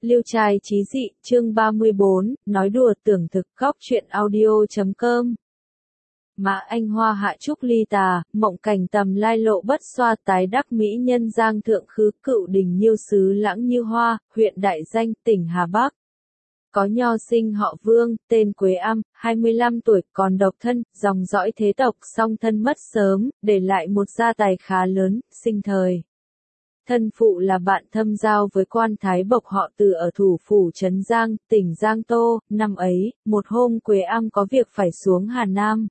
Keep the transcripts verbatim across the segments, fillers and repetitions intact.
Liêu trai chí dị, chương ba mươi bốn, nói đùa tưởng thực, góc chuyện audio.com. Mã Anh Hoa hạ trúc ly tà, mộng cảnh tầm lai lộ bất xoa tái đắc mỹ nhân giang thượng khứ cựu đình nhiêu xứ lãng như hoa, huyện Đại Danh, tỉnh Hà Bắc. Có nho sinh họ Vương, tên Quế Am, hai mươi lăm tuổi, còn độc thân, dòng dõi thế tộc, song thân mất sớm, để lại một gia tài khá lớn, sinh thời. Thân phụ là bạn thâm giao với quan thái bộc họ Từ ở thủ phủ Trấn Giang, tỉnh Giang Tô. Năm ấy, một hôm Quế Am có việc phải xuống Hà Nam.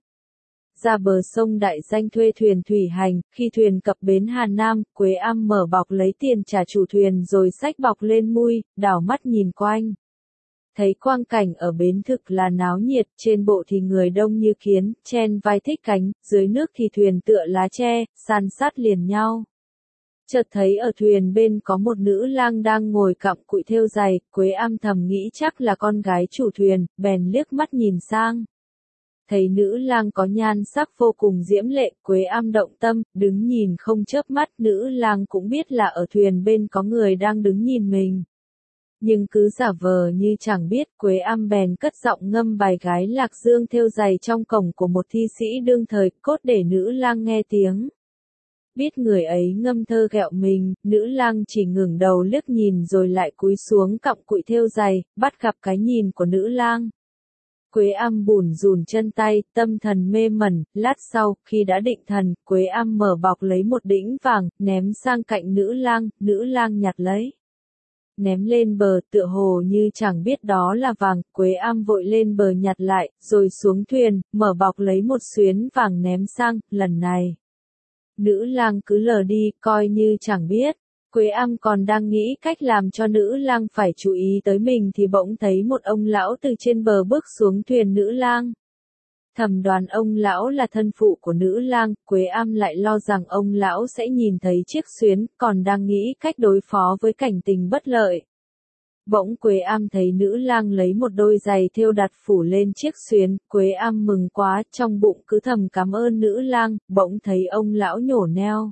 Ra bờ sông Đại Danh thuê thuyền thủy hành, khi thuyền cập bến Hà Nam, Quế Am mở bọc lấy tiền trả chủ thuyền rồi xách bọc lên mui, đảo mắt nhìn quanh. Thấy quang cảnh ở bến thực là náo nhiệt, trên bộ thì người đông như kiến, chen vai thích cánh, dưới nước thì thuyền tựa lá tre, san sát liền nhau. Chợt thấy ở thuyền bên có một nữ lang đang ngồi cặm cụi thêu giày, Quế Am thầm nghĩ chắc là con gái chủ thuyền, bèn liếc mắt nhìn sang. Thấy nữ lang có nhan sắc vô cùng diễm lệ, Quế Am động tâm, đứng nhìn không chớp mắt, nữ lang cũng biết là ở thuyền bên có người đang đứng nhìn mình. Nhưng cứ giả vờ như chẳng biết, Quế Am bèn cất giọng ngâm bài gái lạc dương thêu giày trong cổng của một thi sĩ đương thời, cốt để nữ lang nghe tiếng. Biết người ấy ngâm thơ ghẹo mình, nữ lang chỉ ngẩng đầu liếc nhìn rồi lại cúi xuống cặm cụi thêu giày, bắt gặp cái nhìn của nữ lang. Quế Am bủn rủn chân tay, tâm thần mê mẩn, lát sau, khi đã định thần, Quế Am mở bọc lấy một đĩnh vàng, ném sang cạnh nữ lang, nữ lang nhặt lấy. Ném lên bờ, tựa hồ như chẳng biết đó là vàng, Quế Am vội lên bờ nhặt lại, rồi xuống thuyền, mở bọc lấy một xuyến vàng ném sang, lần này. Nữ lang cứ lờ đi, coi như chẳng biết. Quế Am còn đang nghĩ cách làm cho nữ lang phải chú ý tới mình thì bỗng thấy một ông lão từ trên bờ bước xuống thuyền nữ lang. Thầm đoán ông lão là thân phụ của nữ lang, Quế Am lại lo rằng ông lão sẽ nhìn thấy chiếc xuyến, còn đang nghĩ cách đối phó với cảnh tình bất lợi. Bỗng Quế Am thấy nữ lang lấy một đôi giày thêu đặt phủ lên chiếc xuyến, Quế Am mừng quá, trong bụng cứ thầm cảm ơn nữ lang, bỗng thấy ông lão nhổ neo.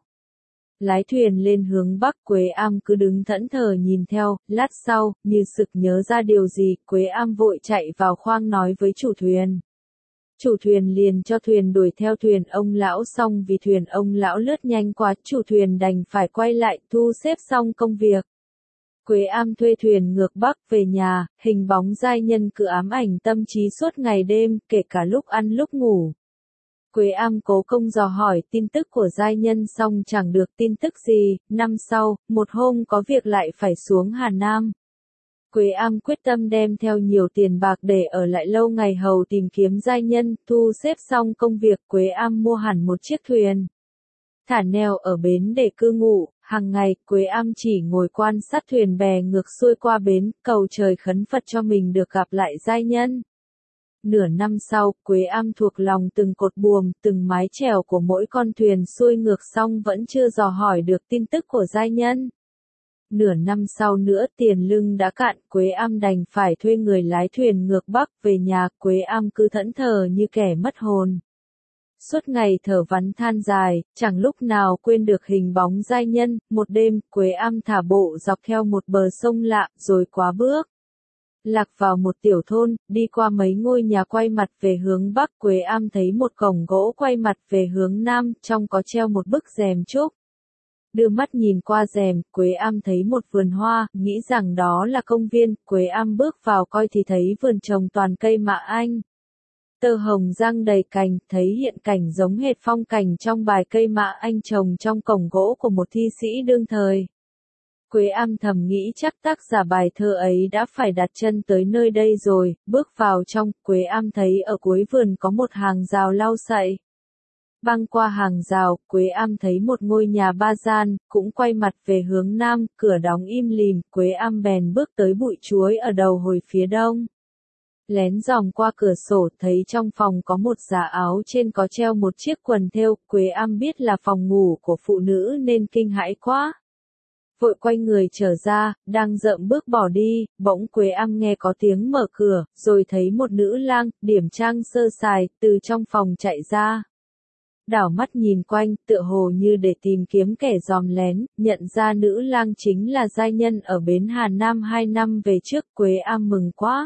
Lái thuyền lên hướng Bắc, Quế Am cứ đứng thẫn thờ nhìn theo, lát sau, như sực nhớ ra điều gì, Quế Am vội chạy vào khoang nói với chủ thuyền. Chủ thuyền liền cho thuyền đuổi theo thuyền ông lão, xong vì thuyền ông lão lướt nhanh quá, chủ thuyền đành phải quay lại, thu xếp xong công việc. Quế Am thuê thuyền ngược Bắc về nhà, hình bóng giai nhân cứ ám ảnh tâm trí suốt ngày đêm, kể cả lúc ăn lúc ngủ. Quế Am cố công dò hỏi tin tức của giai nhân xong chẳng được tin tức gì, năm sau, một hôm có việc lại phải xuống Hà Nam. Quế Am quyết tâm đem theo nhiều tiền bạc để ở lại lâu ngày hầu tìm kiếm giai nhân, thu xếp xong công việc, Quế Am mua hẳn một chiếc thuyền. Thả neo ở bến để cư ngụ, hàng ngày, Quế Am chỉ ngồi quan sát thuyền bè ngược xuôi qua bến, cầu trời khấn Phật cho mình được gặp lại giai nhân. Nửa năm sau, Quế Am thuộc lòng từng cột buồm, từng mái chèo của mỗi con thuyền xuôi ngược xong vẫn chưa dò hỏi được tin tức của giai nhân. Nửa năm sau nữa tiền lương đã cạn, Quế Am đành phải thuê người lái thuyền ngược Bắc về nhà, Quế Am cứ thẫn thờ như kẻ mất hồn. Suốt ngày thở vắn than dài, chẳng lúc nào quên được hình bóng giai nhân, một đêm, Quế Am thả bộ dọc theo một bờ sông lạ, rồi quá bước. Lạc vào một tiểu thôn, đi qua mấy ngôi nhà quay mặt về hướng Bắc, Quế Am thấy một cổng gỗ quay mặt về hướng Nam, trong có treo một bức rèm trúc. Đưa mắt nhìn qua rèm, Quế Am thấy một vườn hoa, nghĩ rằng đó là công viên, Quế Am bước vào coi thì thấy vườn trồng toàn cây mạ anh. Tơ hồng giang đầy cành, thấy hiện cảnh giống hệt phong cảnh trong bài cây mạ anh trồng trong cổng gỗ của một thi sĩ đương thời. Quế Am thầm nghĩ chắc tác giả bài thơ ấy đã phải đặt chân tới nơi đây rồi, bước vào trong, Quế Am thấy ở cuối vườn có một hàng rào lau sậy. Băng qua hàng rào, Quế Am thấy một ngôi nhà ba gian, cũng quay mặt về hướng Nam, cửa đóng im lìm, Quế Am bèn bước tới bụi chuối ở đầu hồi phía đông. Lén dòm qua cửa sổ, thấy trong phòng có một giá áo trên có treo một chiếc quần thêu, Quế Am biết là phòng ngủ của phụ nữ nên kinh hãi quá. Vội quay người trở ra, đang dợm bước bỏ đi, bỗng Quế Am nghe có tiếng mở cửa, rồi thấy một nữ lang, điểm trang sơ sài, từ trong phòng chạy ra. đảo mắt nhìn quanh, tựa hồ như để tìm kiếm kẻ dòm lén, nhận ra nữ lang chính là giai nhân ở bến Hà Nam hai năm về trước. Quế Am mừng quá,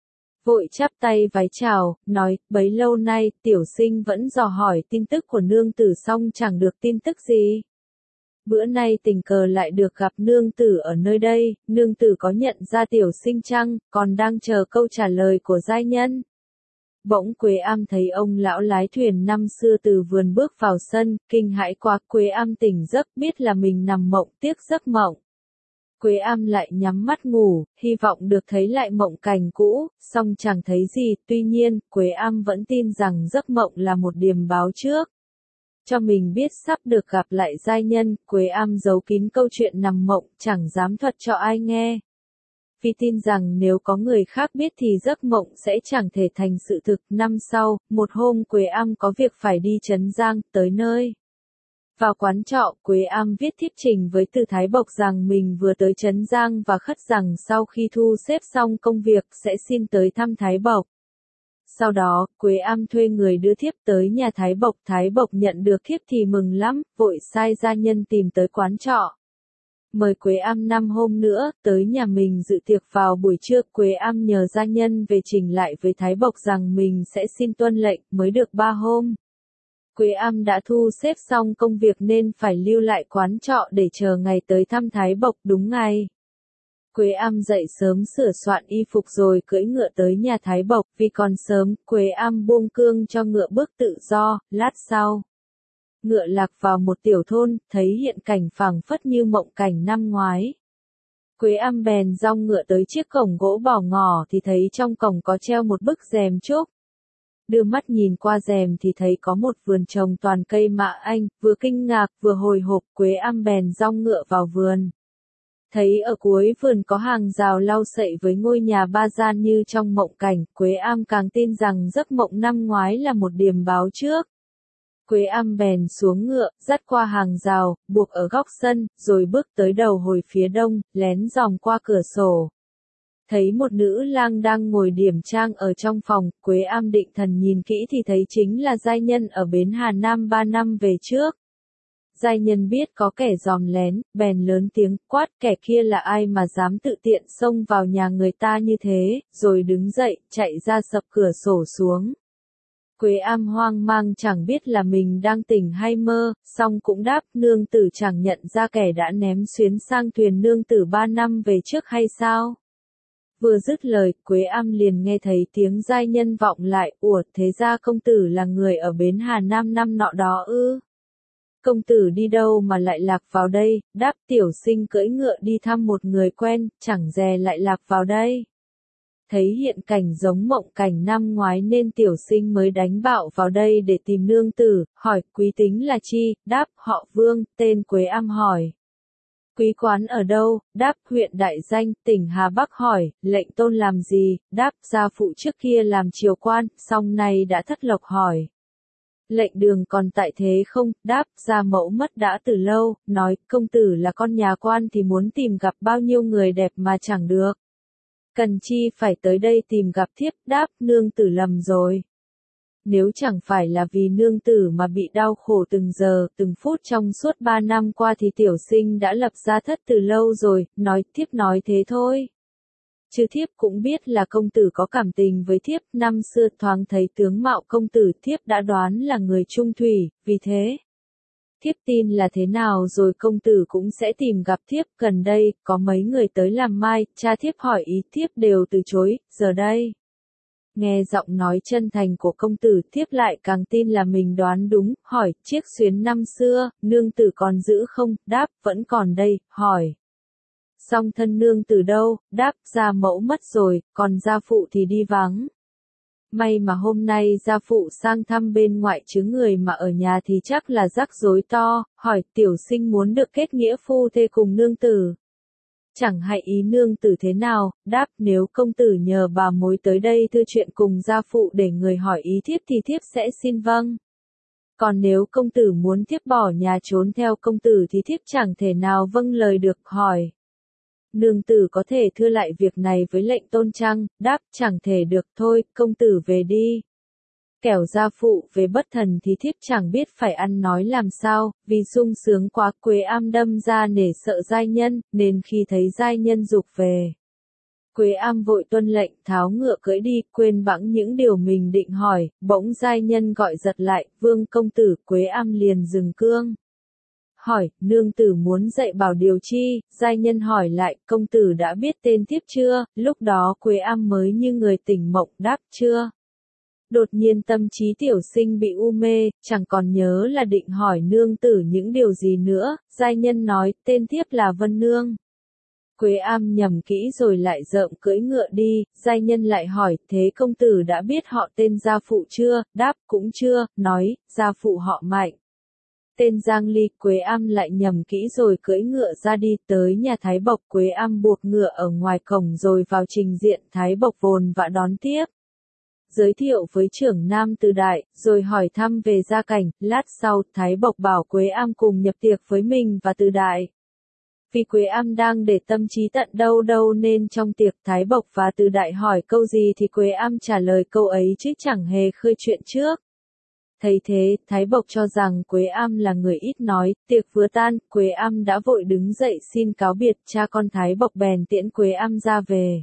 vội chắp tay vái chào, nói, bấy lâu nay, tiểu sinh vẫn dò hỏi tin tức của nương tử song chẳng được tin tức gì. Bữa nay tình cờ lại được gặp nương tử ở nơi đây, nương tử có nhận ra tiểu sinh chăng, còn đang chờ câu trả lời của giai nhân. Bỗng Quế Am thấy ông lão lái thuyền năm xưa từ vườn bước vào sân, kinh hãi quá. Quế Am tỉnh giấc, biết là mình nằm mộng, tiếc giấc mộng. Quế Am lại nhắm mắt ngủ, hy vọng được thấy lại mộng cảnh cũ, song chẳng thấy gì. Tuy nhiên, Quế Am vẫn tin rằng giấc mộng là một điềm báo trước cho mình biết sắp được gặp lại giai nhân. Quế Am giấu kín câu chuyện nằm mộng, chẳng dám thuật cho ai nghe. Vì tin rằng nếu có người khác biết thì giấc mộng sẽ chẳng thể thành sự thực. Năm sau, một hôm Quế Am có việc phải đi Trấn Giang, tới nơi. Vào quán trọ, Quế Am viết thiếp trình với Từ Thái Bộc rằng mình vừa tới Trấn Giang và khất rằng sau khi thu xếp xong công việc sẽ xin tới thăm Thái Bộc. Sau đó, Quế Am thuê người đưa thiếp tới nhà Thái Bộc. Thái Bộc nhận được thiếp thì mừng lắm, vội sai gia nhân tìm tới quán trọ. Mời Quế Am năm hôm nữa, tới nhà mình dự tiệc vào buổi trưa. Quế Am nhờ gia nhân về trình lại với Thái Bộc rằng mình sẽ xin tuân lệnh, mới được ba hôm. Quế Am đã thu xếp xong công việc nên phải lưu lại quán trọ để chờ ngày tới thăm Thái Bộc. Đúng ngày, Quế Am dậy sớm sửa soạn y phục rồi cưỡi ngựa tới nhà Thái Bộc. Vì còn sớm, Quế Am buông cương cho ngựa bước tự do. Lát sau, ngựa lạc vào một tiểu thôn, thấy hiện cảnh phảng phất như mộng cảnh năm ngoái. Quế Am bèn dong ngựa tới chiếc cổng gỗ bỏ ngỏ thì thấy trong cổng có treo một bức rèm trúc. Đưa mắt nhìn qua rèm thì thấy có một vườn trồng toàn cây mạ anh, vừa kinh ngạc vừa hồi hộp. Quế Am bèn dong ngựa vào vườn. Thấy ở cuối vườn có hàng rào lau sậy với ngôi nhà ba gian như trong mộng cảnh. Quế Am càng tin rằng giấc mộng năm ngoái là một điềm báo trước. Quế Am bèn xuống ngựa, dắt qua hàng rào, buộc ở góc sân, rồi bước tới đầu hồi phía đông, lén dòm qua cửa sổ. Thấy một nữ lang đang ngồi điểm trang ở trong phòng. Quế Am định thần nhìn kỹ thì thấy chính là giai nhân ở bến Hà Nam ba năm về trước. Giai nhân biết có kẻ dòm lén, bèn lớn tiếng quát, kẻ kia là ai mà dám tự tiện xông vào nhà người ta như thế, rồi đứng dậy, chạy ra sập cửa sổ xuống. Quế Am hoang mang chẳng biết là mình đang tỉnh hay mơ, song cũng đáp, nương tử chẳng nhận ra kẻ đã ném xuyến sang thuyền nương tử ba năm về trước hay sao? Vừa dứt lời, Quế Am liền nghe thấy tiếng giai nhân vọng lại, ủa, thế ra công tử là người ở bến Hà Nam năm nọ đó ư? Công tử đi đâu mà lại lạc vào đây? Đáp, tiểu sinh cưỡi ngựa đi thăm một người quen, chẳng dè lại lạc vào đây. Thấy hiện cảnh giống mộng cảnh năm ngoái nên tiểu sinh mới đánh bạo vào đây để tìm nương tử. Hỏi, quý tính là chi? Đáp, họ Vương. Tên Quế Am hỏi, quý quán ở đâu? Đáp, huyện Đại Danh, tỉnh Hà Bắc. Hỏi, lệnh tôn làm gì? Đáp, gia phụ trước kia làm triều quan, song nay đã thất lộc. Hỏi, lệnh đường còn tại thế không? Đáp, gia mẫu mất đã từ lâu. Nói, công tử là con nhà quan thì muốn tìm gặp bao nhiêu người đẹp mà chẳng được. Cần chi phải tới đây tìm gặp thiếp? Đáp, nương tử lầm rồi. Nếu chẳng phải là vì nương tử mà bị đau khổ từng giờ, từng phút trong suốt ba năm qua thì tiểu sinh đã lập gia thất từ lâu rồi. Nói, thiếp nói thế thôi. Chứ thiếp cũng biết là công tử có cảm tình với thiếp. Năm xưa thoáng thấy tướng mạo công tử, thiếp đã đoán là người trung thủy, vì thế thiếp tin là thế nào rồi công tử cũng sẽ tìm gặp thiếp. Gần đây, có mấy người tới làm mai, cha thiếp hỏi ý thiếp đều từ chối. Giờ đây, nghe giọng nói chân thành của công tử, thiếp lại càng tin là mình đoán đúng. Hỏi, chiếc xuyến năm xưa, nương tử còn giữ không? Đáp, vẫn còn đây. Hỏi, song thân nương tử đâu? Đáp, gia mẫu mất rồi, còn gia phụ thì đi vắng. May mà hôm nay gia phụ sang thăm bên ngoại chứ người mà ở nhà thì chắc là rắc rối to. Hỏi, tiểu sinh muốn được kết nghĩa phu thê cùng nương tử. Chẳng hay ý nương tử thế nào? Đáp, nếu công tử nhờ bà mối tới đây thư chuyện cùng gia phụ để người hỏi ý thiếp thì thiếp sẽ xin vâng. Còn nếu công tử muốn thiếp bỏ nhà trốn theo công tử thì thiếp chẳng thể nào vâng lời được. Hỏi, nương tử có thể thưa lại việc này với lệnh tôn chăng? Đáp, chẳng thể được. Thôi, công tử về đi. Kẻo gia phụ về bất thần thì thiếp chẳng biết phải ăn nói làm sao, vì sung sướng quá Quế Am đâm ra nể sợ giai nhân, nên khi thấy giai nhân dục về. Quế Am vội tuân lệnh tháo ngựa cưỡi đi, quên bẵng những điều mình định hỏi, bỗng giai nhân gọi giật lại, Vương công tử. Quế Am liền dừng cương. Hỏi, nương tử muốn dạy bảo điều chi? Giai nhân hỏi lại, công tử đã biết tên thiếp chưa? Lúc đó Quế Am mới như người tỉnh mộng, đáp chưa. Đột nhiên tâm trí tiểu sinh bị u mê, chẳng còn nhớ là định hỏi nương tử những điều gì nữa. Giai nhân nói, tên thiếp là Vân Nương. Quế Am nhầm kỹ rồi lại rợm cưỡi ngựa đi. Giai nhân lại hỏi, thế công tử đã biết họ tên gia phụ chưa? Đáp, cũng chưa. Nói, gia phụ họ Mạnh. Tên Giang Ly. Quế Am lại nhầm kỹ rồi cưỡi ngựa ra đi, tới nhà Thái Bộc. Quế Am buộc ngựa ở ngoài cổng rồi vào trình diện. Thái Bộc vồn vã đón tiếp, giới thiệu với trưởng nam Từ Đại, rồi hỏi thăm về gia cảnh. Lát sau, Thái Bộc bảo Quế Am cùng nhập tiệc với mình và Từ Đại. Vì Quế Am đang để tâm trí tận đâu đâu nên trong tiệc Thái Bộc và Từ Đại hỏi câu gì thì Quế Am trả lời câu ấy chứ chẳng hề khơi chuyện trước. Thấy thế, Thái Bộc cho rằng Quế Am là người ít nói. Tiệc vừa tan, Quế Am đã vội đứng dậy xin cáo biệt. Cha con Thái Bộc bèn tiễn Quế Am ra về.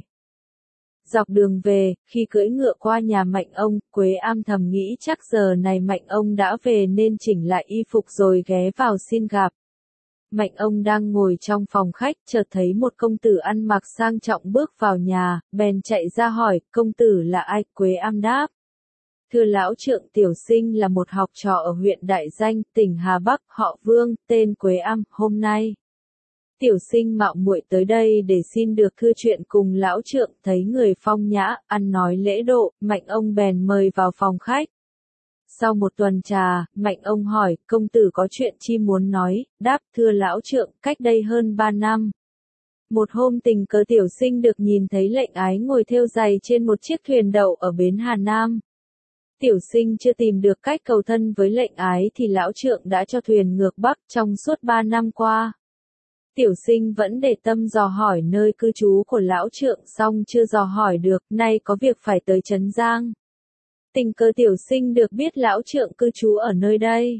Dọc đường về, khi cưỡi ngựa qua nhà Mạnh ông, Quế Am thầm nghĩ chắc giờ này Mạnh ông đã về nên chỉnh lại y phục rồi ghé vào xin gặp. Mạnh ông đang ngồi trong phòng khách, chợt thấy một công tử ăn mặc sang trọng bước vào nhà, bèn chạy ra hỏi, công tử là ai? Quế Am đáp, thưa lão trượng, tiểu sinh là một học trò ở huyện Đại Danh, tỉnh Hà Bắc, họ Vương, tên Quế Am. Hôm nay tiểu sinh mạo muội tới đây để xin được thưa chuyện cùng lão trượng. Thấy người phong nhã, ăn nói lễ độ, Mạnh ông bèn mời vào phòng khách. Sau một tuần trà, Mạnh ông hỏi, công tử có chuyện chi muốn nói? Đáp, thưa lão trượng, cách đây hơn ba năm. Một hôm tình cờ tiểu sinh được nhìn thấy lệnh ái ngồi thêu giày trên một chiếc thuyền đậu ở bến Hà Nam. Tiểu sinh chưa tìm được cách cầu thân với lệnh ái thì lão trượng đã cho thuyền ngược Bắc. Trong suốt ba năm qua, tiểu sinh vẫn để tâm dò hỏi nơi cư trú của lão trượng, song chưa dò hỏi được, nay có việc phải tới Trấn Giang. Tình cờ tiểu sinh được biết lão trượng cư trú ở nơi đây.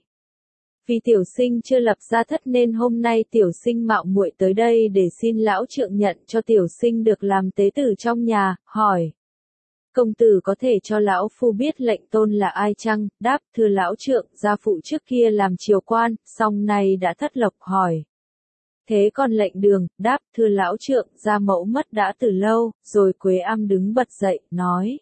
Vì tiểu sinh chưa lập gia thất nên hôm nay tiểu sinh mạo muội tới đây để xin lão trượng nhận cho tiểu sinh được làm tế tử trong nhà. Hỏi, công tử có thể cho lão phu biết lệnh tôn là ai chăng? Đáp, thưa lão trượng, gia phụ trước kia làm triều quan, song nay đã thất lộc. Hỏi, thế còn lệnh đường? Đáp, thưa lão trượng, gia mẫu mất đã từ lâu. Rồi Quế Am đứng bật dậy, nói,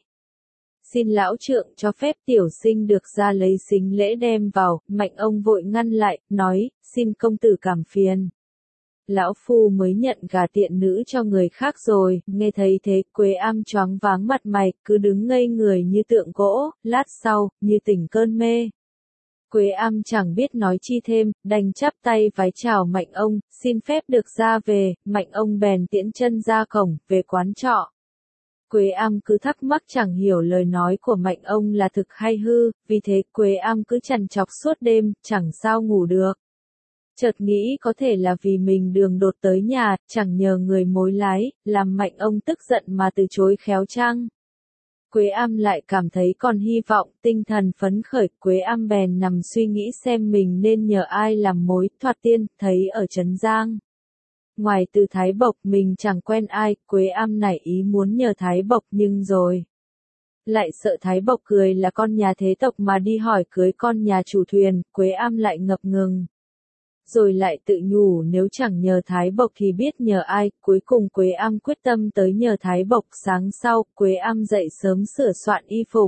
xin lão trượng cho phép tiểu sinh được ra lấy sính lễ đem vào. Mạnh ông vội ngăn lại, nói, xin công tử cảm phiền. Lão phu mới nhận gả tiện nữ cho người khác rồi. Nghe thấy thế, Quế Am choáng váng mặt mày, cứ đứng ngây người như tượng gỗ. Lát sau, như tỉnh cơn mê, Quế Am chẳng biết nói chi thêm, đành chắp tay vái chào Mạnh ông, xin phép được ra về. Mạnh ông bèn tiễn chân ra cổng, về quán trọ. Quế Am cứ thắc mắc chẳng hiểu lời nói của Mạnh ông là thực hay hư, vì thế Quế Am cứ trằn trọc suốt đêm, chẳng sao ngủ được. Chợt nghĩ có thể là vì mình đường đột tới nhà, chẳng nhờ người mối lái, làm Mạnh ông tức giận mà từ chối khéo chăng. Quế Am lại cảm thấy còn hy vọng, tinh thần phấn khởi. Quế Am bèn nằm suy nghĩ xem mình nên nhờ ai làm mối thoát tiên, thấy ở Trấn Giang. Ngoài từ Thái Bộc mình chẳng quen ai, Quế Am nảy ý muốn nhờ Thái Bộc nhưng rồi lại sợ Thái Bộc cười là con nhà thế tộc mà đi hỏi cưới con nhà chủ thuyền. Quế Am lại ngập ngừng, rồi lại tự nhủ nếu chẳng nhờ Thái Bộc thì biết nhờ ai. Cuối cùng Quế Am quyết tâm tới nhờ Thái Bộc. Sáng sau, Quế Am dậy sớm sửa soạn y phục,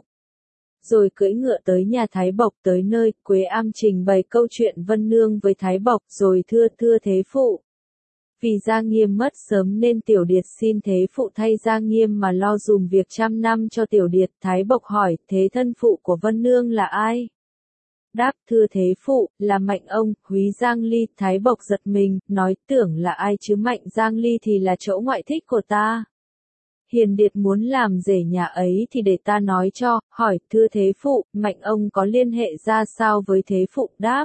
rồi cưỡi ngựa tới nhà Thái Bộc. Tới nơi, Quế Am trình bày câu chuyện Vân Nương với Thái Bộc, rồi thưa thưa thế phụ. Vì Gia Nghiêm mất sớm nên Tiểu Điệt xin thế phụ thay Gia Nghiêm mà lo dùm việc trăm năm cho Tiểu Điệt. Thái Bộc hỏi, thế thân phụ của Vân Nương là ai? Đáp, thưa thế phụ, là Mạnh ông, Húy Giang Ly. Thái Bộc giật mình, nói, tưởng là ai chứ Mạnh Giang Ly thì là chỗ ngoại thích của ta. Hiền Điệt muốn làm rể nhà ấy thì để ta nói cho. Hỏi, thưa thế phụ, Mạnh ông có liên hệ ra sao với thế phụ? Đáp,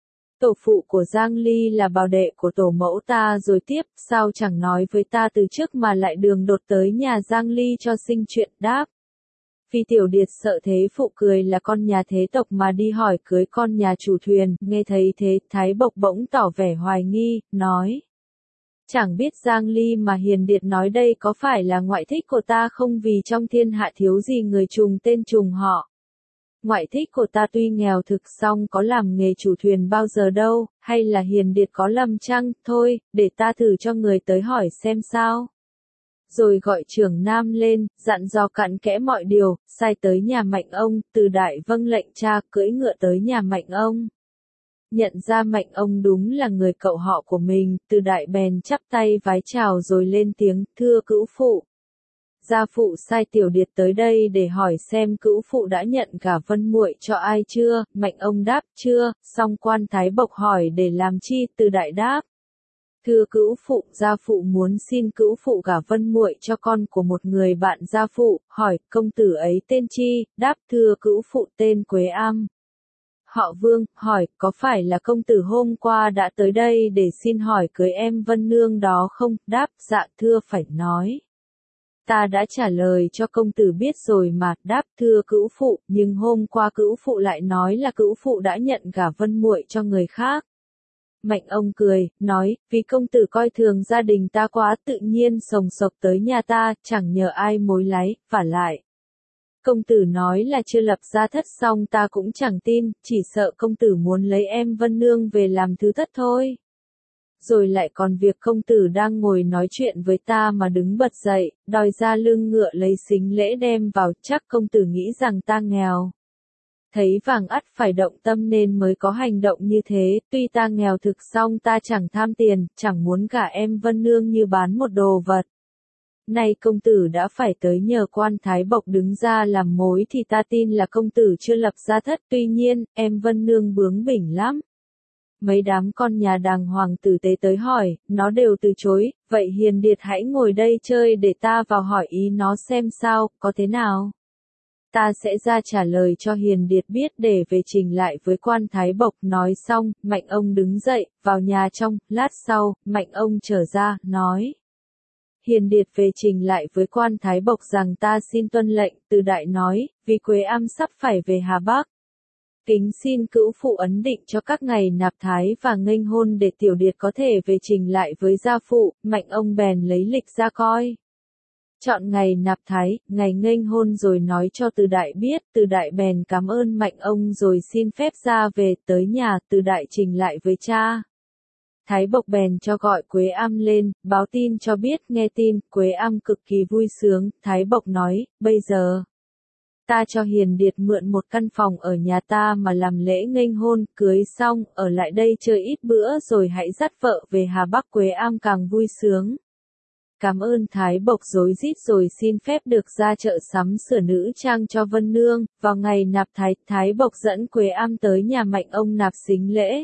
tổ phụ của Giang Ly là bào đệ của tổ mẫu ta rồi tiếp, sao chẳng nói với ta từ trước mà lại đường đột tới nhà Giang Ly cho sinh chuyện? Đáp, Vì Tiểu Điệt sợ thế phụ cười là con nhà thế tộc mà đi hỏi cưới con nhà chủ thuyền, nghe thấy thế, Thái Bộc bỗng tỏ vẻ hoài nghi, nói. Chẳng biết Giang Ly mà Hiền Điệt nói đây có phải là ngoại thích của ta không, vì trong thiên hạ thiếu gì người trùng tên trùng họ. Ngoại thích của ta tuy nghèo thực song có làm nghề chủ thuyền bao giờ đâu, hay là Hiền Điệt có lầm chăng, thôi, để ta thử cho người tới hỏi xem sao. Rồi gọi trưởng nam lên, dặn dò cặn kẽ mọi điều, sai tới nhà Mạnh ông, Từ Đại vâng lệnh cha cưỡi ngựa tới nhà Mạnh ông. Nhận ra Mạnh ông đúng là người cậu họ của mình, Từ Đại bèn chắp tay vái chào rồi lên tiếng, thưa cữu phụ. Gia phụ sai Tiểu Điệt tới đây để hỏi xem cữu phụ đã nhận cả Vân muội cho ai chưa, Mạnh ông đáp chưa, song quan Thái Bộc hỏi để làm chi, Từ Đại đáp. Thưa cữu phụ, gia phụ muốn xin cữu phụ gả Vân muội cho con của một người bạn gia phụ, hỏi công tử ấy tên chi, đáp thưa cữu phụ tên Quế Am. Họ Vương, hỏi, có phải là công tử hôm qua đã tới đây để xin hỏi cưới em Vân Nương đó không, đáp, dạ thưa phải nói. Ta đã trả lời cho công tử biết rồi mà, đáp thưa cữu phụ, nhưng hôm qua cữu phụ lại nói là cữu phụ đã nhận gả Vân muội cho người khác. Mạnh ông cười, nói, vì công tử coi thường gia đình ta quá tự nhiên sồng sộc tới nhà ta, chẳng nhờ ai mối láy, vả lại. Công tử nói là chưa lập gia thất xong ta cũng chẳng tin, chỉ sợ công tử muốn lấy em Vân Nương về làm thứ thất thôi. Rồi lại còn việc công tử đang ngồi nói chuyện với ta mà đứng bật dậy, đòi ra lưng ngựa lấy xính lễ đem vào, chắc công tử nghĩ rằng ta nghèo. Thấy vàng ắt phải động tâm nên mới có hành động như thế, tuy ta nghèo thực song ta chẳng tham tiền, chẳng muốn cả em Vân Nương như bán một đồ vật. Nay công tử đã phải tới nhờ quan Thái Bộc đứng ra làm mối thì ta tin là công tử chưa lập gia thất, tuy nhiên, em Vân Nương bướng bỉnh lắm. Mấy đám con nhà đàng hoàng tử tế tới hỏi, nó đều từ chối, vậy Hiền Điệt hãy ngồi đây chơi để ta vào hỏi ý nó xem sao, có thế nào? Ta sẽ ra trả lời cho Hiền Điệt biết để về trình lại với quan Thái Bộc. Nói xong, Mạnh ông đứng dậy, vào nhà trong, lát sau, Mạnh ông trở ra, nói. Hiền Điệt về trình lại với quan Thái Bộc rằng ta xin tuân lệnh, Từ Đại nói, vì Quế Am sắp phải về Hà Bắc. Kính xin cữu phụ ấn định cho các ngày nạp thái và nghênh hôn để Tiểu Điệt có thể về trình lại với gia phụ, Mạnh ông bèn lấy lịch ra coi. Chọn ngày nạp thái, ngày nghênh hôn rồi nói cho Từ Đại biết, Từ Đại bèn cảm ơn Mạnh ông rồi xin phép ra về, tới nhà, Từ Đại trình lại với cha. Thái Bộc bèn cho gọi Quế Am lên, báo tin cho biết, nghe tin, Quế Am cực kỳ vui sướng, Thái Bộc nói, bây giờ. Ta cho Hiền Điệt mượn một căn phòng ở nhà ta mà làm lễ nghênh hôn, cưới xong, ở lại đây chơi ít bữa rồi hãy dắt vợ về Hà Bắc. Quế Am càng vui sướng. Cảm ơn Thái Bộc rối rít rồi xin phép được ra chợ sắm sửa nữ trang cho Vân Nương, vào ngày nạp thái, Thái Bộc dẫn Quế Am tới nhà Mạnh ông nạp xính lễ.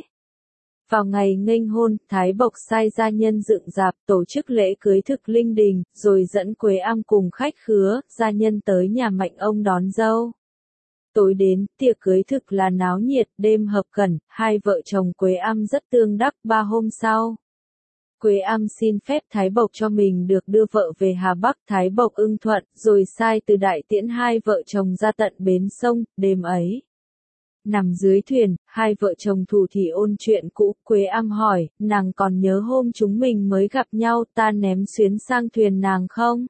Vào ngày nghênh hôn, Thái Bộc sai gia nhân dựng dạp, tổ chức lễ cưới thực linh đình, rồi dẫn Quế Am cùng khách khứa, gia nhân tới nhà Mạnh ông đón dâu. Tối đến, tiệc cưới thực là náo nhiệt, đêm hợp cẩn, hai vợ chồng Quế Am rất tương đắc. Ba hôm sau, Quế Am xin phép Thái Bộc cho mình được đưa vợ về Hà Bắc. Thái Bộc ưng thuận, rồi sai Từ Đại tiễn hai vợ chồng ra tận bến sông. Đêm ấy, nằm dưới thuyền, hai vợ chồng thủ thỉ ôn chuyện cũ. Quế Am hỏi, nàng còn nhớ hôm chúng mình mới gặp nhau, ta ném xuyến sang thuyền nàng không?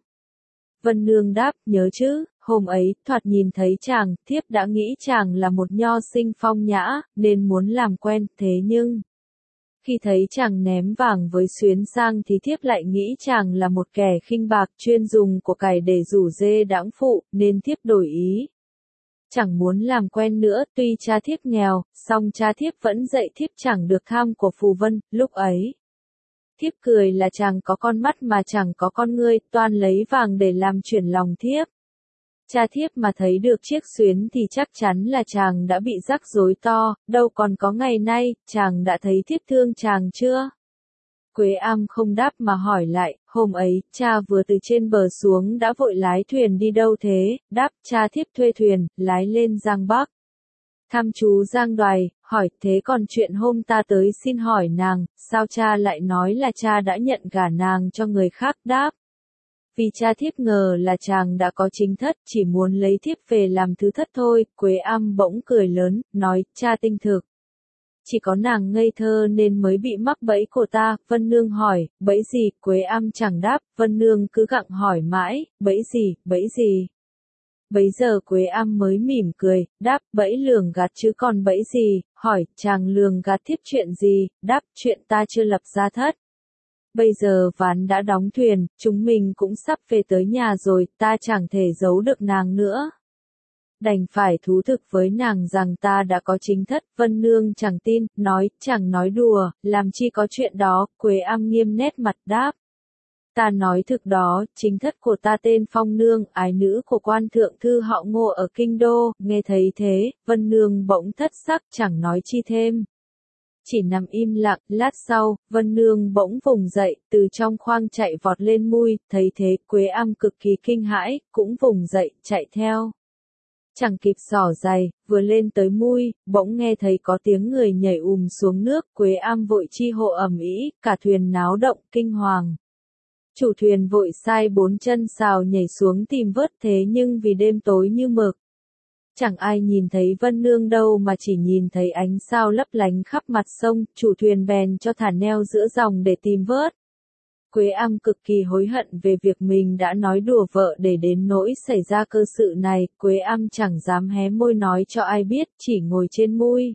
Vân Nương đáp, nhớ chứ, hôm ấy, thoạt nhìn thấy chàng, thiếp đã nghĩ chàng là một nho sinh phong nhã, nên muốn làm quen, thế nhưng khi thấy chàng ném vàng với xuyến sang thì thiếp lại nghĩ chàng là một kẻ khinh bạc chuyên dùng của cải để rủ dê đãng phụ, nên thiếp đổi ý. Chẳng muốn làm quen nữa, tuy cha thiếp nghèo, song cha thiếp vẫn dạy thiếp chẳng được tham của phù vân. Lúc ấy, thiếp cười là chàng có con mắt mà chẳng có con ngươi, toan lấy vàng để làm chuyển lòng thiếp. Cha thiếp mà thấy được chiếc xuyến thì chắc chắn là chàng đã bị rắc rối to, đâu còn có ngày nay, chàng đã thấy thiếp thương chàng chưa? Quế Am không đáp mà hỏi lại, hôm ấy, cha vừa từ trên bờ xuống đã vội lái thuyền đi đâu thế? Đáp, cha thiếp thuê thuyền, lái lên Giang Bắc. Thăm chú Giang Đoài, hỏi, thế còn chuyện hôm ta tới xin hỏi nàng, sao cha lại nói là cha đã nhận gả nàng cho người khác? Đáp, Vì cha thiếp ngờ là chàng đã có chính thất, chỉ muốn lấy thiếp về làm thứ thất thôi, Quế Am bỗng cười lớn, nói, cha tinh thực. Chỉ có nàng ngây thơ nên mới bị mắc bẫy của ta, Vân Nương hỏi, bẫy gì, Quế Am chẳng đáp, Vân Nương cứ gặng hỏi mãi, bẫy gì, bẫy gì. Bấy giờ Quế Am mới mỉm cười, đáp, bẫy lường gạt chứ còn bẫy gì, hỏi, chàng lường gạt thiếp chuyện gì, đáp, chuyện ta chưa lập ra thất. Bây giờ ván đã đóng thuyền, chúng mình cũng sắp về tới nhà rồi, ta chẳng thể giấu được nàng nữa. Đành phải thú thực với nàng rằng ta đã có chính thất, Vân Nương chẳng tin, nói, chẳng nói đùa, làm chi có chuyện đó, Quế Am nghiêm nét mặt đáp. Ta nói thực đó, chính thất của ta tên Phong Nương, ái nữ của quan thượng thư họ Ngô ở Kinh Đô, nghe thấy thế, Vân Nương bỗng thất sắc chẳng nói chi thêm. Chỉ nằm im lặng, lát sau, Vân Nương bỗng vùng dậy, từ trong khoang chạy vọt lên mui, thấy thế, Quế Am cực kỳ kinh hãi, cũng vùng dậy, chạy theo. Chẳng kịp xỏ giày, vừa lên tới mui, bỗng nghe thấy có tiếng người nhảy ùm xuống nước, Quế Am vội chi hộ ầm ĩ, cả thuyền náo động, kinh hoàng. Chủ thuyền vội sai bốn chân sào nhảy xuống tìm vớt thế nhưng vì đêm tối như mực. Chẳng ai nhìn thấy Vân Nương đâu mà chỉ nhìn thấy ánh sao lấp lánh khắp mặt sông, chủ thuyền bèn cho thả neo giữa dòng để tìm vớt. Quế Am cực kỳ hối hận về việc mình đã nói đùa vợ để đến nỗi xảy ra cơ sự này, Quế Am chẳng dám hé môi nói cho ai biết, chỉ ngồi trên mui.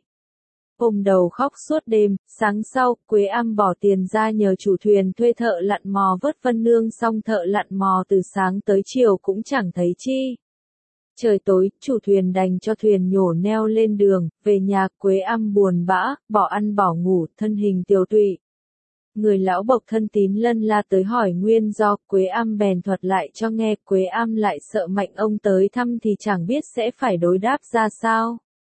Ôm đầu khóc suốt đêm, sáng sau, Quế Am bỏ tiền ra nhờ chủ thuyền thuê thợ lặn mò vớt Vân Nương xong thợ lặn mò từ sáng tới chiều cũng chẳng thấy chi. Trời tối, chủ thuyền đành cho thuyền nhổ neo lên đường, về nhà Quế Am buồn bã, bỏ ăn bỏ ngủ, thân hình tiều tụy. Người lão bộc thân tín lân la tới hỏi nguyên do, Quế Am bèn thuật lại cho nghe, Quế Am lại sợ Mạnh ông tới thăm thì chẳng biết sẽ phải đối đáp ra sao.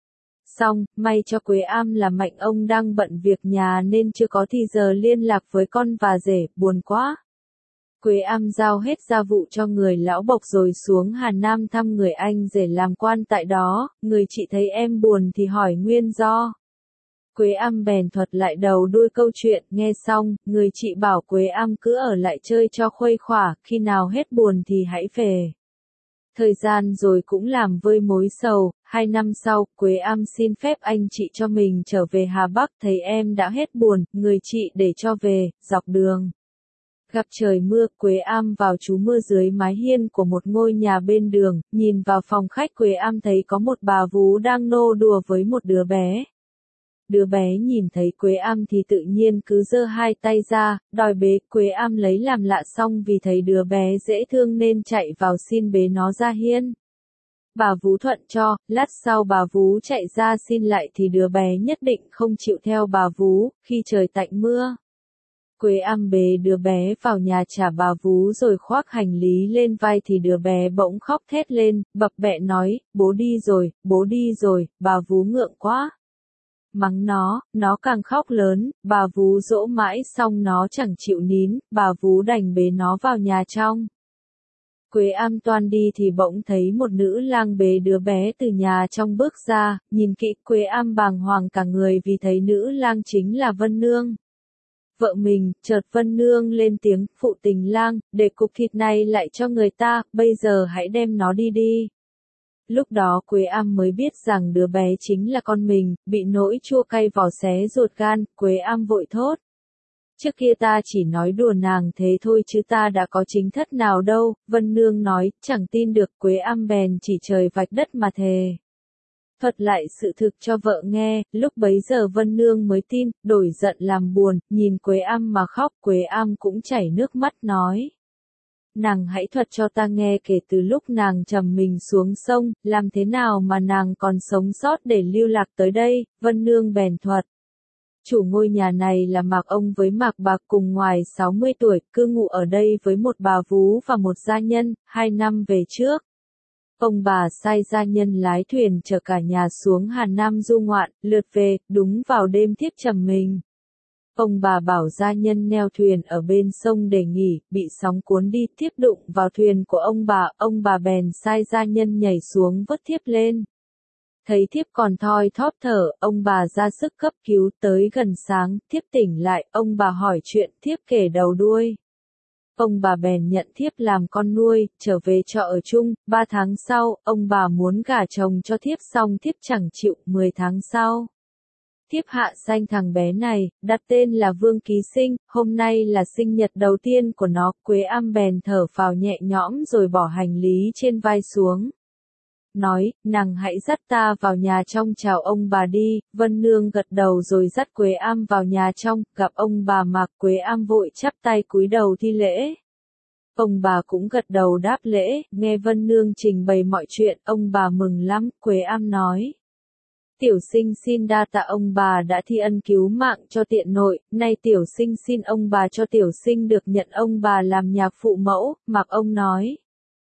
Xong, may cho Quế Am là Mạnh ông đang bận việc nhà nên chưa có thì giờ liên lạc với con và rể, buồn quá. Quế Am giao hết gia vụ cho người lão bộc rồi xuống Hà Nam thăm người anh rể làm quan tại đó, người chị thấy em buồn thì hỏi nguyên do. Quế Am bèn thuật lại đầu đuôi câu chuyện, nghe xong, người chị bảo Quế Am cứ ở lại chơi cho khuây khỏa, khi nào hết buồn thì hãy về. Thời gian rồi cũng làm vơi mối sầu, hai năm sau, Quế Am xin phép anh chị cho mình trở về Hà Bắc, thấy em đã hết buồn, người chị để cho về, dọc đường. Gặp trời mưa, Quế Am vào trú mưa dưới mái hiên của một ngôi nhà bên đường, nhìn vào phòng khách Quế Am thấy có một bà vú đang nô đùa với một đứa bé. Đứa bé nhìn thấy Quế Am thì tự nhiên cứ giơ hai tay ra, đòi bế, Quế Am lấy làm lạ xong vì thấy đứa bé dễ thương nên chạy vào xin bế nó ra hiên. Bà vú thuận cho, lát sau bà vú chạy ra xin lại thì đứa bé nhất định không chịu theo bà vú, khi trời tạnh mưa. Quế Am bế đứa bé vào nhà trả bà vú rồi khoác hành lý lên vai thì đứa bé bỗng khóc thét lên, bập bẹ nói, bố đi rồi, bố đi rồi, bà vú ngượng quá. Mắng nó, nó càng khóc lớn, bà vú dỗ mãi xong nó chẳng chịu nín, bà vú đành bế nó vào nhà trong. Quế Am toan đi thì bỗng thấy một nữ lang bế đứa bé từ nhà trong bước ra, nhìn kỹ Quế Am bàng hoàng cả người vì thấy nữ lang chính là Vân Nương. Vợ mình, chợt Vân Nương lên tiếng, phụ tình lang, để cục thịt này lại cho người ta, bây giờ hãy đem nó đi đi. Lúc đó Quế Am mới biết rằng đứa bé chính là con mình, bị nỗi chua cay vò xé ruột gan, Quế Am vội thốt. Trước kia ta chỉ nói đùa nàng thế thôi chứ ta đã có chính thất nào đâu, Vân Nương nói, chẳng tin được, Quế Am bèn chỉ trời vạch đất mà thề. Thuật lại sự thực cho vợ nghe, lúc bấy giờ Vân Nương mới tin, đổi giận làm buồn, nhìn Quế Am mà khóc, Quế Am cũng chảy nước mắt nói. Nàng hãy thuật cho ta nghe kể từ lúc nàng trầm mình xuống sông, làm thế nào mà nàng còn sống sót để lưu lạc tới đây, Vân Nương bèn thuật. Chủ ngôi nhà này là Mạc ông với Mạc bà cùng ngoài sáu mươi tuổi, cư ngụ ở đây với một bà vú và một gia nhân, hai năm về trước. Ông bà sai gia nhân lái thuyền chở cả nhà xuống Hà Nam du ngoạn, lượt về, đúng vào đêm thiếp trầm mình. Ông bà bảo gia nhân neo thuyền ở bên sông để nghỉ, bị sóng cuốn đi, thiếp đụng vào thuyền của ông bà, ông bà bèn sai gia nhân nhảy xuống vớt thiếp lên. Thấy thiếp còn thoi thóp thở, ông bà ra sức cấp cứu, tới gần sáng, thiếp tỉnh lại, ông bà hỏi chuyện, thiếp kể đầu đuôi. Ông bà bèn nhận thiếp làm con nuôi, trở về trọ ở chung. Ba tháng sau, ông bà muốn gả chồng cho thiếp xong thiếp chẳng chịu. Mười tháng sau, thiếp hạ sanh thằng bé này, đặt tên là Vương Ký Sinh. Hôm nay là sinh nhật đầu tiên của nó. Quế Am bèn thở phào nhẹ nhõm rồi bỏ hành lý trên vai xuống. Nói, nàng hãy dắt ta vào nhà trong chào ông bà đi. Vân Nương gật đầu rồi dắt Quế Am vào nhà trong, gặp ông bà Mạc. Quế Am vội chắp tay cúi đầu thi lễ. Ông bà cũng gật đầu đáp lễ, nghe Vân Nương trình bày mọi chuyện, ông bà mừng lắm. Quế Am nói, tiểu sinh xin đa tạ ông bà đã thi ân cứu mạng cho tiện nội, nay tiểu sinh xin ông bà cho tiểu sinh được nhận ông bà làm nhà phụ mẫu. Mạc ông nói,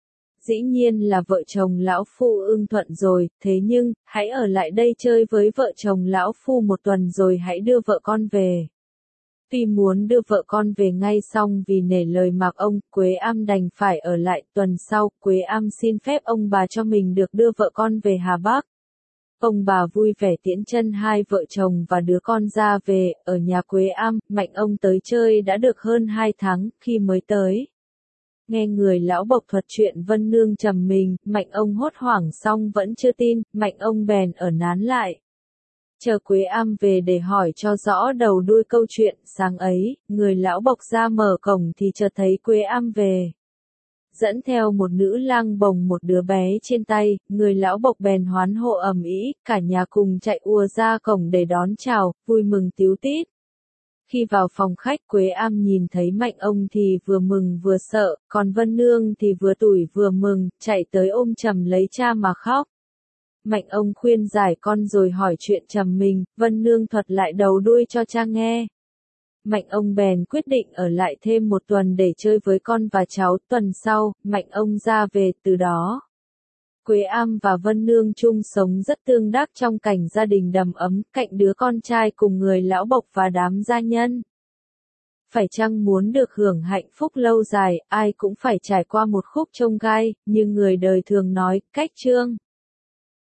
dĩ nhiên là vợ chồng lão phu ưng thuận rồi, thế nhưng, hãy ở lại đây chơi với vợ chồng lão phu một tuần rồi hãy đưa vợ con về. Tuy muốn đưa vợ con về ngay xong vì nể lời Mạc ông, Quế Am đành phải ở lại. Tuần sau, Quế Am xin phép ông bà cho mình được đưa vợ con về Hà Bắc. Ông bà vui vẻ tiễn chân hai vợ chồng và đứa con ra về. Ở nhà Quế Am, Mạnh ông tới chơi đã được hơn hai tháng, khi mới tới. Nghe người lão bộc thuật chuyện Vân Nương trầm mình, Mạnh ông hốt hoảng xong vẫn chưa tin, Mạnh ông bèn ở nán lại. Chờ Quế Am về để hỏi cho rõ đầu đuôi câu chuyện. Sáng ấy, người lão bộc ra mở cổng thì chợt thấy Quế Am về. Dẫn theo một nữ lang bồng một đứa bé trên tay, người lão bộc bèn hoán hộ ầm ĩ, cả nhà cùng chạy ùa ra cổng để đón chào, vui mừng tíu tít. Khi vào phòng khách, Quế Am nhìn thấy Mạnh ông thì vừa mừng vừa sợ, còn Vân Nương thì vừa tủi vừa mừng, chạy tới ôm chầm lấy cha mà khóc. Mạnh ông khuyên giải con rồi hỏi chuyện trầm mình, Vân Nương thuật lại đầu đuôi cho cha nghe. Mạnh ông bèn quyết định ở lại thêm một tuần để chơi với con và cháu. Tuần sau, Mạnh ông ra về. Từ đó, Quế Am và Vân Nương chung sống rất tương đắc trong cảnh gia đình đầm ấm, cạnh đứa con trai cùng người lão bộc và đám gia nhân. Phải chăng muốn được hưởng hạnh phúc lâu dài, ai cũng phải trải qua một khúc chông gai, như người đời thường nói, cách chương.